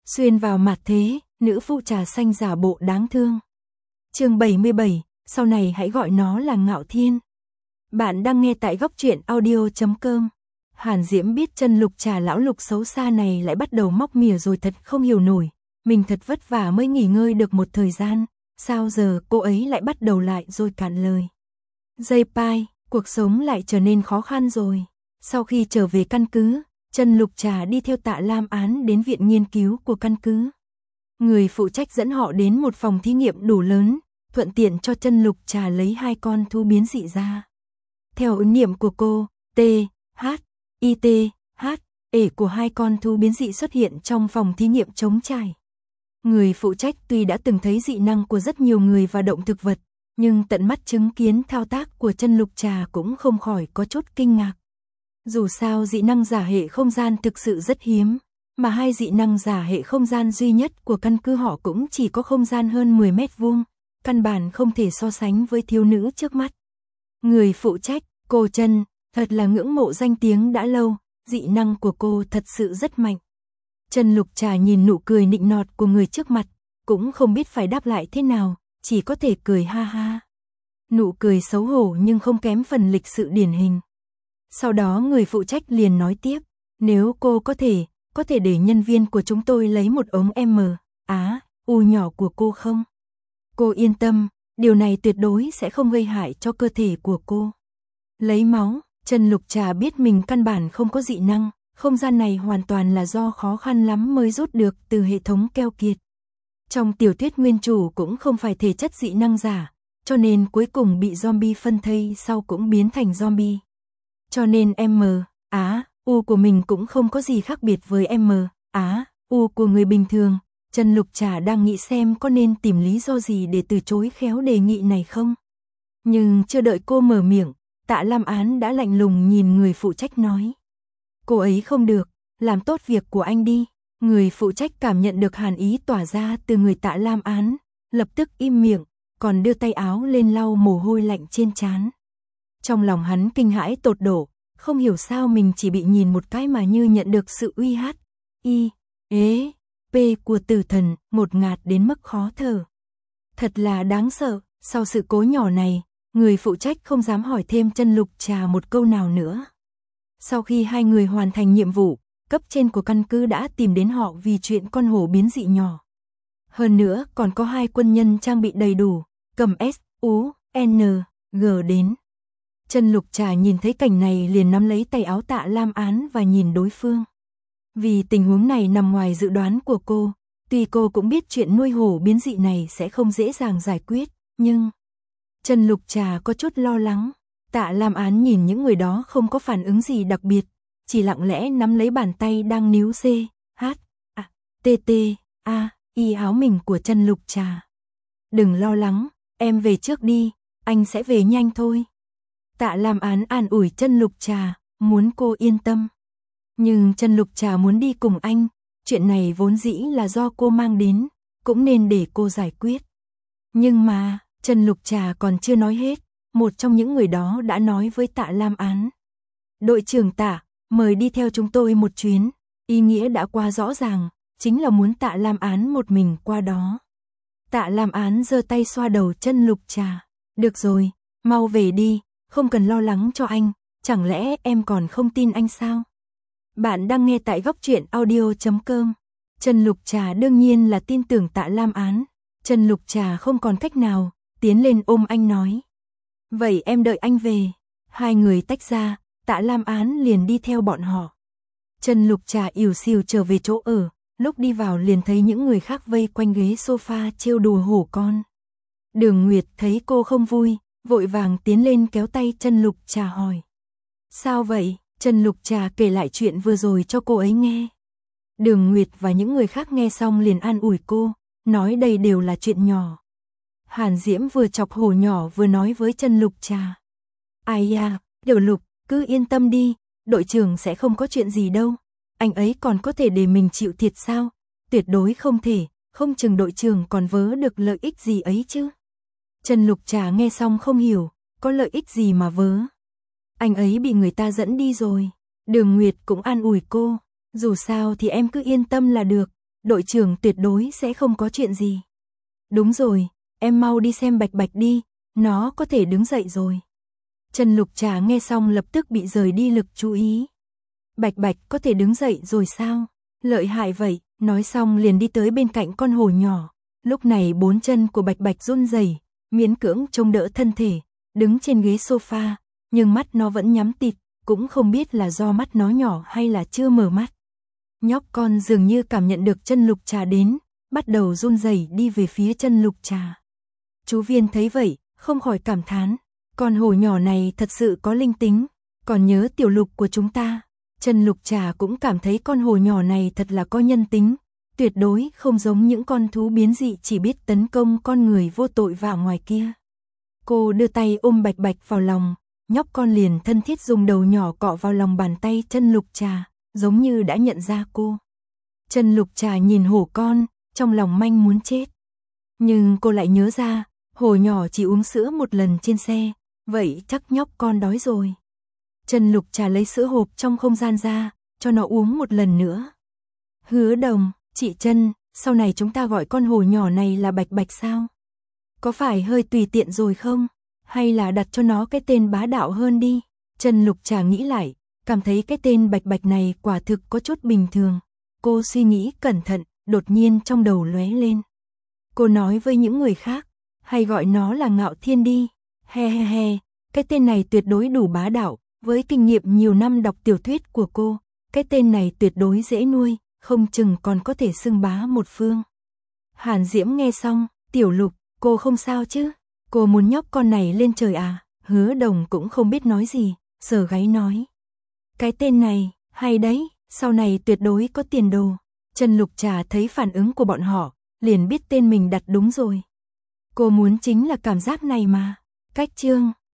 Xuyên vào mặt thế, nữ phụ trà xanh giả bộ đáng thương. Chương 77, sau này hãy gọi nó là Ngạo Thiên. Bạn đang nghe tại góc truyện audio.com. Hàn Diễm biết chân Lục Trà lão Lục xấu xa này lại bắt đầu móc mỉa rồi thật không hiểu nổi. Mình thật vất vả mới nghỉ ngơi được một thời gian, sao giờ cô ấy lại bắt đầu lại rồi cạn lời. Dây pai, cuộc sống lại trở nên khó khăn rồi. Sau khi trở về căn cứ, chân Lục Trà đi theo Tạ Lam Án đến viện nghiên cứu của căn cứ. Người phụ trách dẫn họ đến một phòng thí nghiệm đủ lớn, thuận tiện cho chân Lục Trà lấy 2 con thú biến dị ra. Theo ứng niệm của cô, T, H, I, T, H, ể của 2 con thú biến dị xuất hiện trong phòng thí nghiệm trống trải. Người phụ trách tuy đã từng thấy dị năng của rất nhiều người và động thực vật, nhưng tận mắt chứng kiến thao tác của chân Lục Trà cũng không khỏi có chút kinh ngạc. Dù sao dị năng giả hệ không gian thực sự rất hiếm, mà 2 dị năng giả hệ không gian duy nhất của căn cứ họ cũng chỉ có không gian hơn 10 mét vuông, căn bản không thể so sánh với thiếu nữ trước mắt. Người phụ trách, cô Chân, thật là ngưỡng mộ danh tiếng đã lâu, dị năng của cô thật sự rất mạnh. Chân Lục Trà nhìn nụ cười nịnh nọt của người trước mặt, cũng không biết phải đáp lại thế nào, chỉ có thể cười ha ha. Nụ cười xấu hổ nhưng không kém phần lịch sự điển hình. Sau đó người phụ trách liền nói tiếp, nếu cô có thể để nhân viên của chúng tôi lấy một ống U nhỏ của cô không? Cô yên tâm, điều này tuyệt đối sẽ không gây hại cho cơ thể của cô. Lấy máu, chân Lục Trà biết mình căn bản không có dị năng, không gian này hoàn toàn là do khó khăn lắm mới rút được từ hệ thống keo kiệt. Trong tiểu thuyết nguyên chủ cũng không phải thể chất dị năng giả, cho nên cuối cùng bị zombie phân thây sau cũng biến thành zombie. Cho nên U của mình cũng không có gì khác biệt với U của người bình thường. Chân Lục Trà đang nghĩ xem có nên tìm lý do gì để từ chối khéo đề nghị này không. Nhưng chưa đợi cô mở miệng, Tạ Lam Án đã lạnh lùng nhìn người phụ trách nói. Cô ấy không được, làm tốt việc của anh đi. Người phụ trách cảm nhận được hàn ý tỏa ra từ người Tạ Lam Án, lập tức im miệng, còn đưa tay áo lên lau mồ hôi lạnh trên trán. Trong lòng hắn kinh hãi tột độ, không hiểu sao mình chỉ bị nhìn một cái mà như nhận được sự uy P của tử thần, ngột ngạt đến mức khó thở. Thật là đáng sợ, sau sự cố nhỏ này, người phụ trách không dám hỏi thêm chân Lục Trà một câu nào nữa. Sau khi 2 người hoàn thành nhiệm vụ, cấp trên của căn cứ đã tìm đến họ vì chuyện con hổ biến dị nhỏ. Hơn nữa còn có 2 quân nhân trang bị đầy đủ, cầm SUNG đến. Chân Lục Trà nhìn thấy cảnh này liền nắm lấy tay áo Tạ Lam Án và nhìn đối phương. Vì tình huống này nằm ngoài dự đoán của cô, tuy cô cũng biết chuyện nuôi hổ biến dị này sẽ không dễ dàng giải quyết, nhưng chân Lục Trà có chút lo lắng. Tạ Lam Án nhìn những người đó không có phản ứng gì đặc biệt, chỉ lặng lẽ nắm lấy bàn tay đang níu I áo mình của chân Lục Trà. Đừng lo lắng, em về trước đi, anh sẽ về nhanh thôi. Tạ Lam Án an ủi chân Lục Trà, muốn cô yên tâm. Nhưng chân Lục Trà muốn đi cùng anh, chuyện này vốn dĩ là do cô mang đến, cũng nên để cô giải quyết. Nhưng mà, chân Lục Trà còn chưa nói hết, một trong những người đó đã nói với Tạ Lam Án. Đội trưởng Tạ, mời đi theo chúng tôi một chuyến, ý nghĩa đã qua rõ ràng, chính là muốn Tạ Lam Án một mình qua đó. Tạ Lam Án giơ tay xoa đầu chân Lục Trà, được rồi, mau về đi, không cần lo lắng cho anh, chẳng lẽ em còn không tin anh sao? Bạn đang nghe tại góc truyện audio.com. Chân Lục Trà đương nhiên là tin tưởng Tạ Lam Án. Chân Lục Trà không còn cách nào, tiến lên ôm anh nói. Vậy em đợi anh về. 2 người tách ra, Tạ Lam Án liền đi theo bọn họ. Chân Lục Trà ỉu xìu trở về chỗ ở, lúc đi vào liền thấy những người khác vây quanh ghế sofa trêu đùa hổ con. Đường Nguyệt thấy cô không vui, vội vàng tiến lên kéo tay chân Lục Trà hỏi. Sao vậy? Chân Lục Trà kể lại chuyện vừa rồi cho cô ấy nghe. Đường Nguyệt và những người khác nghe xong liền an ủi cô, nói đây đều là chuyện nhỏ. Hàn Diễm vừa chọc hổ nhỏ vừa nói với chân Lục Trà. Ai da, Tiểu Lục, cứ yên tâm đi, đội trưởng sẽ không có chuyện gì đâu. Anh ấy còn có thể để mình chịu thiệt sao? Tuyệt đối không thể, không chừng đội trưởng còn vớ được lợi ích gì ấy chứ. Chân Lục Trà nghe xong không hiểu, có lợi ích gì mà vớ. Anh ấy bị người ta dẫn đi rồi. Đường Nguyệt cũng an ủi cô, dù sao thì em cứ yên tâm là được, đội trưởng tuyệt đối sẽ không có chuyện gì. Đúng rồi, em mau đi xem Bạch Bạch đi, nó có thể đứng dậy rồi. Trần Lục Trà nghe xong lập tức bị rời đi lực chú ý. Bạch Bạch có thể đứng dậy rồi sao? Lợi hại vậy, nói xong liền đi tới bên cạnh con hổ nhỏ. Lúc này 4 chân của Bạch Bạch run rẩy, miễn cưỡng chống đỡ thân thể, đứng trên ghế sofa, nhưng mắt nó vẫn nhắm tịt, cũng không biết là do mắt nó nhỏ hay là chưa mở mắt. Nhóc con dường như cảm nhận được Chân Lục Trà đến, bắt đầu run rẩy đi về phía Chân Lục Trà. Chú Viên thấy vậy, không khỏi cảm thán, con hổ nhỏ này thật sự có linh tính, còn nhớ tiểu Lục của chúng ta. Chân Lục Trà cũng cảm thấy con hổ nhỏ này thật là có nhân tính, tuyệt đối không giống những con thú biến dị chỉ biết tấn công con người vô tội vạ ngoài kia. Cô đưa tay ôm Bạch Bạch vào lòng, nhóc con liền thân thiết dùng đầu nhỏ cọ vào lòng bàn tay Chân Lục Trà, giống như đã nhận ra cô. Chân Lục Trà nhìn hổ con, trong lòng manh muốn chết. Nhưng cô lại nhớ ra, hổ nhỏ chỉ uống sữa một lần trên xe, vậy chắc nhóc con đói rồi. Chân Lục Trà lấy sữa hộp trong không gian ra, cho nó uống một lần nữa. Hứa Đồng, chị Chân, sau này chúng ta gọi con hổ nhỏ này là Bạch Bạch sao? Có phải hơi tùy tiện rồi không? Hay là đặt cho nó cái tên bá đạo hơn đi? Chân Lục Trà nghĩ lại, cảm thấy cái tên Bạch Bạch này quả thực có chút bình thường. Cô suy nghĩ cẩn thận, đột nhiên trong đầu lóe lên. Cô nói với những người khác, hay gọi nó là Ngạo Thiên đi. He he he, cái tên này tuyệt đối đủ bá đạo. Với kinh nghiệm nhiều năm đọc tiểu thuyết của cô, cái tên này tuyệt đối dễ nuôi, không chừng còn có thể xưng bá một phương. Hàn Diễm nghe xong, tiểu Lục, cô không sao chứ? Cô muốn nhóc con này lên trời à? Hứa Đồng cũng không biết nói gì, sờ gáy nói. Cái tên này, hay đấy, sau này tuyệt đối có tiền đồ. Chân Lục Trà thấy phản ứng của bọn họ, liền biết tên mình đặt đúng rồi. Cô muốn chính là cảm giác này mà. Cách chương